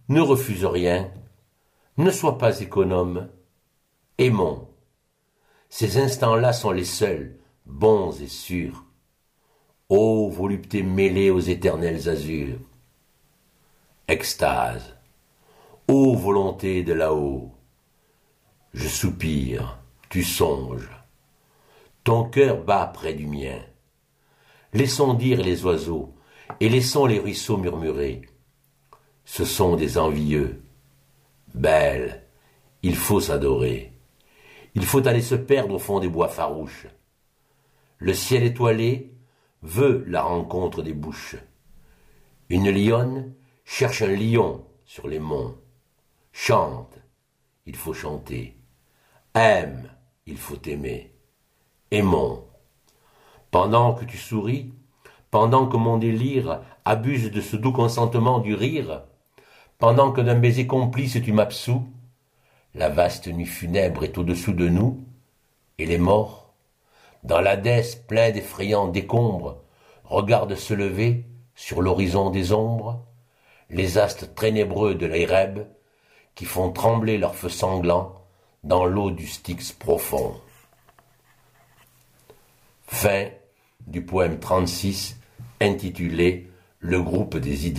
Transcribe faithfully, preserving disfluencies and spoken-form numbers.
Ne refuse rien, ne sois pas économe, aimons. Ces instants-là sont les seuls, bons et sûrs. Ô volupté mêlée aux éternels azurs. Extase, ô volonté de là-haut. Je soupire, tu songes. Ton cœur bat près du mien. Laissons dire les oiseaux, et laissons les ruisseaux murmurer. Ce sont des envieux. Belle, il faut s'adorer. Il faut aller se perdre au fond des bois farouches. Le ciel étoilé veut la rencontre des bouches. Une lionne cherche un lion sur les monts. Chante, il faut chanter. Aime, il faut aimer. Aimons. Pendant que tu souris, pendant que mon délire abuse de ce doux consentement du rire, pendant que d'un baiser complice tu m'absous, la vaste nuit funèbre est au-dessous de nous, et les morts, dans l'Hadès plein d'effrayants décombres, regardent se lever, sur l'horizon des ombres, les astres ténébreux de l'Éreb, qui font trembler leurs feux sanglants dans l'eau du Styx profond. Fin du poème trente-six intitulé « Le groupe des idylles ».